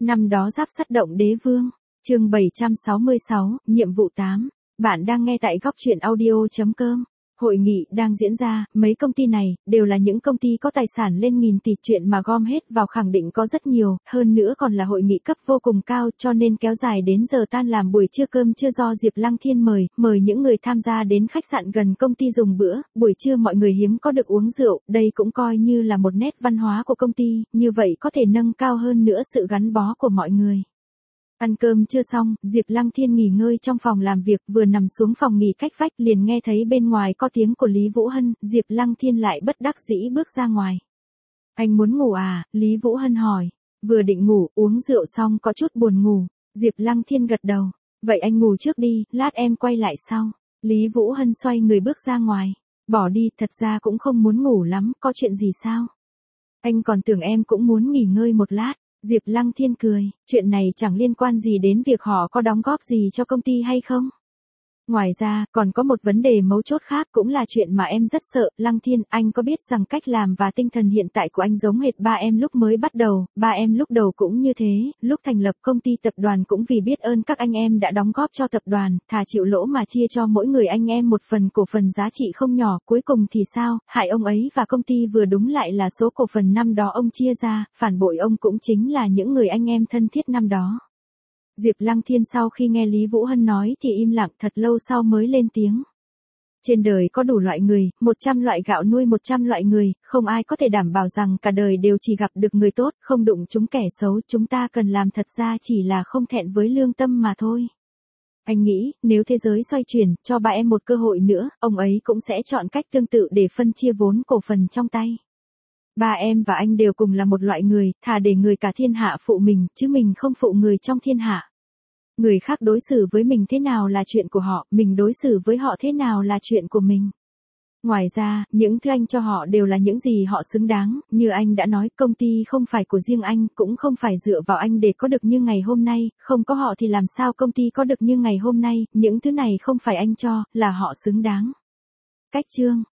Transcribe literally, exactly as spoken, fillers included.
Năm đó Giáp Sắt động đế vương. Chương bảy trăm sáu mươi sáu, nhiệm vụ tám. Bạn đang nghe tại góc truyện audio chấm com. Hội nghị đang diễn ra, mấy công ty này đều là những công ty có tài sản lên nghìn tỷ, chuyện mà gom hết vào khẳng định có rất nhiều, hơn nữa còn là hội nghị cấp vô cùng cao, cho nên kéo dài đến giờ tan làm buổi trưa. Cơm trưa do Diệp Lăng Thiên mời, mời những người tham gia đến khách sạn gần công ty dùng bữa. Buổi trưa mọi người hiếm có được uống rượu, đây cũng coi như là một nét văn hóa của công ty, như vậy có thể nâng cao hơn nữa sự gắn bó của mọi người. Ăn cơm chưa xong, Diệp Lăng Thiên nghỉ ngơi trong phòng làm việc, vừa nằm xuống phòng nghỉ cách vách liền nghe thấy bên ngoài có tiếng của Lý Vũ Hân. Diệp Lăng Thiên lại bất đắc dĩ bước ra ngoài. Anh muốn ngủ à? Lý Vũ Hân hỏi. Vừa định ngủ, uống rượu xong có chút buồn ngủ. Diệp Lăng Thiên gật đầu. Vậy anh ngủ trước đi, lát em quay lại sau. Lý Vũ Hân xoay người bước ra ngoài. Bỏ đi, thật ra cũng không muốn ngủ lắm, có chuyện gì sao? Anh còn tưởng em cũng muốn nghỉ ngơi một lát. Diệp Lăng Thiên cười, chuyện này chẳng liên quan gì đến việc họ có đóng góp gì cho công ty hay không. Ngoài ra, còn có một vấn đề mấu chốt khác, cũng là chuyện mà em rất sợ. Lăng Thiên, anh có biết rằng cách làm và tinh thần hiện tại của anh giống hệt ba em lúc mới bắt đầu, ba em lúc đầu cũng như thế, lúc thành lập công ty tập đoàn cũng vì biết ơn các anh em đã đóng góp cho tập đoàn, thà chịu lỗ mà chia cho mỗi người anh em một phần cổ phần giá trị không nhỏ, cuối cùng thì sao, hại ông ấy và công ty vừa đúng lại là số cổ phần năm đó ông chia ra, phản bội ông cũng chính là những người anh em thân thiết năm đó. Diệp Lăng Thiên sau khi nghe Lý Vũ Hân nói thì im lặng, thật lâu sau mới lên tiếng. Trên đời có đủ loại người, một trăm loại gạo nuôi một trăm loại người, không ai có thể đảm bảo rằng cả đời đều chỉ gặp được người tốt, không đụng chúng kẻ xấu, chúng ta cần làm thật ra chỉ là không thẹn với lương tâm mà thôi. Anh nghĩ, nếu thế giới xoay chuyển, cho ba em một cơ hội nữa, ông ấy cũng sẽ chọn cách tương tự để phân chia vốn cổ phần trong tay. Ba em và anh đều cùng là một loại người, thà để người cả thiên hạ phụ mình, chứ mình không phụ người trong thiên hạ. Người khác đối xử với mình thế nào là chuyện của họ, mình đối xử với họ thế nào là chuyện của mình. Ngoài ra, những thứ anh cho họ đều là những gì họ xứng đáng, như anh đã nói, công ty không phải của riêng anh, cũng không phải dựa vào anh để có được như ngày hôm nay, không có họ thì làm sao công ty có được như ngày hôm nay, những thứ này không phải anh cho, là họ xứng đáng. Cách chương